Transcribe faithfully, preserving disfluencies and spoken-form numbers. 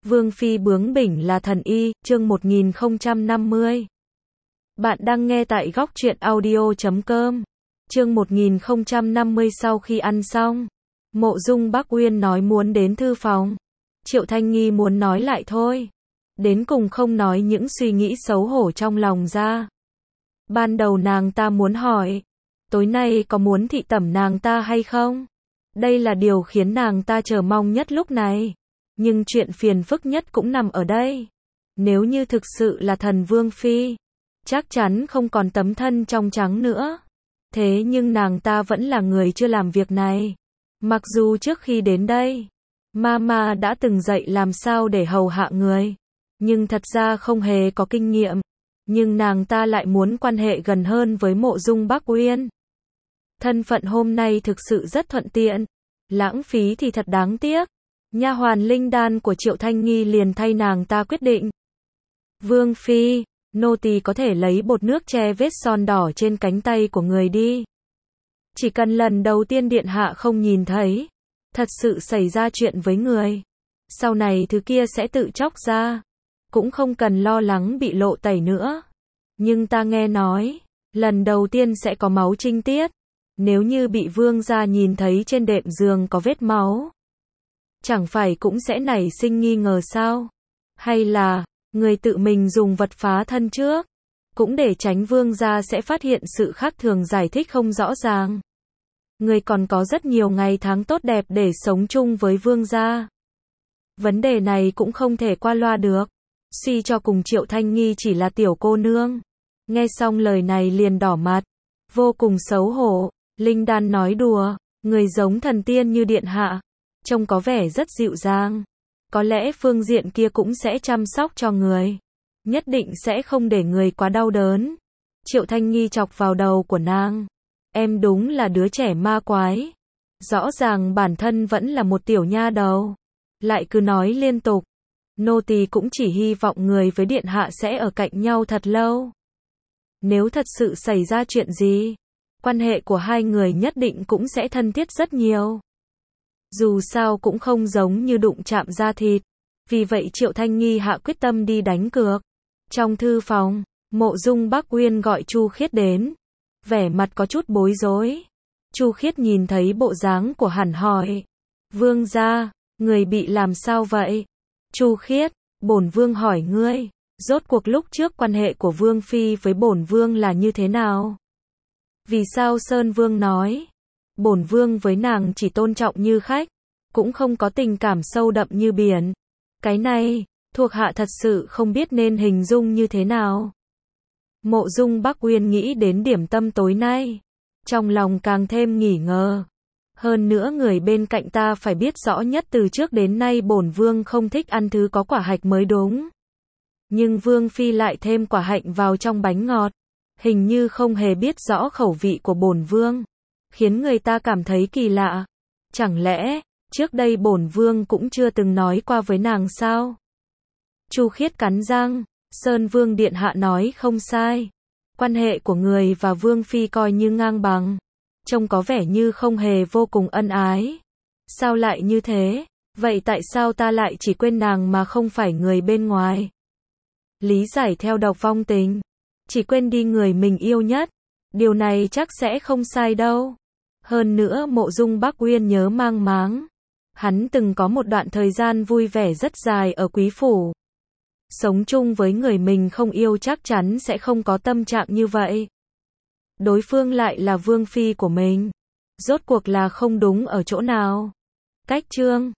Vương phi bướng bỉnh là thần y, chương một nghìn không trăm năm mươi. Bạn đang nghe tại góc truyện audio chấm com. Chương một nghìn không trăm năm mươi. Sau khi ăn xong, Mộ Dung Bắc Uyên nói muốn đến thư phòng. Triệu Thanh Nghi muốn nói lại thôi. Đến cùng không nói những suy nghĩ xấu hổ trong lòng ra. Ban đầu nàng ta muốn hỏi, tối nay có muốn thị tẩm nàng ta hay không? Đây là điều khiến nàng ta chờ mong nhất lúc này. Nhưng chuyện phiền phức nhất cũng nằm ở đây. Nếu như thực sự là thần vương phi, chắc chắn không còn tấm thân trong trắng nữa. Thế nhưng nàng ta vẫn là người chưa làm việc này. Mặc dù trước khi đến đây, Mama đã từng dạy làm sao để hầu hạ người, nhưng thật ra không hề có kinh nghiệm. Nhưng nàng ta lại muốn quan hệ gần hơn với Mộ Dung Bắc Uyên. Thân phận hôm nay thực sự rất thuận tiện. Lãng phí thì thật đáng tiếc. Nha hoàn linh đan của Triệu Thanh Nghi liền thay nàng ta quyết định. Vương phi, nô tỳ có thể lấy bột nước che vết son đỏ trên cánh tay của người đi. Chỉ cần lần đầu tiên điện hạ không nhìn thấy, thật sự xảy ra chuyện với người, sau này thứ kia sẽ tự chóc ra, cũng không cần lo lắng bị lộ tẩy nữa. Nhưng ta nghe nói, lần đầu tiên sẽ có máu trinh tiết. Nếu như bị vương gia nhìn thấy trên đệm giường có vết máu, chẳng phải cũng sẽ nảy sinh nghi ngờ sao? Hay là, người tự mình dùng vật phá thân trước, cũng để tránh vương gia sẽ phát hiện sự khác thường giải thích không rõ ràng. Người còn có rất nhiều ngày tháng tốt đẹp để sống chung với vương gia. Vấn đề này cũng không thể qua loa được. Suy cho cùng Triệu Thanh Nghi chỉ là tiểu cô nương. Nghe xong lời này liền đỏ mặt, vô cùng xấu hổ. Linh đan nói đùa, người giống thần tiên như điện hạ, trông có vẻ rất dịu dàng. Có lẽ phương diện kia cũng sẽ chăm sóc cho người. Nhất định sẽ không để người quá đau đớn. Triệu Thanh Nghi chọc vào đầu của nàng. Em đúng là đứa trẻ ma quái. Rõ ràng bản thân vẫn là một tiểu nha đầu. Lại cứ nói liên tục. Nô tỳ cũng chỉ hy vọng người với điện hạ sẽ ở cạnh nhau thật lâu. Nếu thật sự xảy ra chuyện gì, quan hệ của hai người nhất định cũng sẽ thân thiết rất nhiều. Dù sao cũng không giống như đụng chạm da thịt. Vì vậy Triệu Thanh Nghi hạ quyết tâm đi đánh cược. Trong thư phòng, Mộ Dung Bắc Uyên gọi Chu Khiết đến. Vẻ mặt có chút bối rối. Chu Khiết nhìn thấy bộ dáng của hắn hỏi. Vương gia, người bị làm sao vậy? Chu Khiết, bổn vương hỏi ngươi, rốt cuộc lúc trước quan hệ của vương phi với bổn vương là như thế nào? Vì sao Sơn Vương nói, bổn vương với nàng chỉ tôn trọng như khách, cũng không có tình cảm sâu đậm như biển. Cái này, thuộc hạ thật sự không biết nên hình dung như thế nào. Mộ Dung Bắc Uyên nghĩ đến điểm tâm tối nay, trong lòng càng thêm nghi ngờ. Hơn nữa người bên cạnh ta phải biết rõ nhất từ trước đến nay bổn vương không thích ăn thứ có quả hạch mới đúng. Nhưng vương phi lại thêm quả hạnh vào trong bánh ngọt. Hình như không hề biết rõ khẩu vị của bổn vương, khiến người ta cảm thấy kỳ lạ. Chẳng lẽ, trước đây bổn vương cũng chưa từng nói qua với nàng sao? Chu Khiết cắn răng, Sơn Vương điện hạ nói không sai. Quan hệ của người và vương phi coi như ngang bằng. Trông có vẻ như không hề vô cùng ân ái. Sao lại như thế? Vậy tại sao ta lại chỉ quên nàng mà không phải người bên ngoài? Lý giải theo độc vong tình, chỉ quên đi người mình yêu nhất. Điều này chắc sẽ không sai đâu. Hơn nữa Mộ Dung Bắc Uyên nhớ mang máng. Hắn từng có một đoạn thời gian vui vẻ rất dài ở quý phủ. Sống chung với người mình không yêu chắc chắn sẽ không có tâm trạng như vậy. Đối phương lại là vương phi của mình. Rốt cuộc là không đúng ở chỗ nào? Cách chương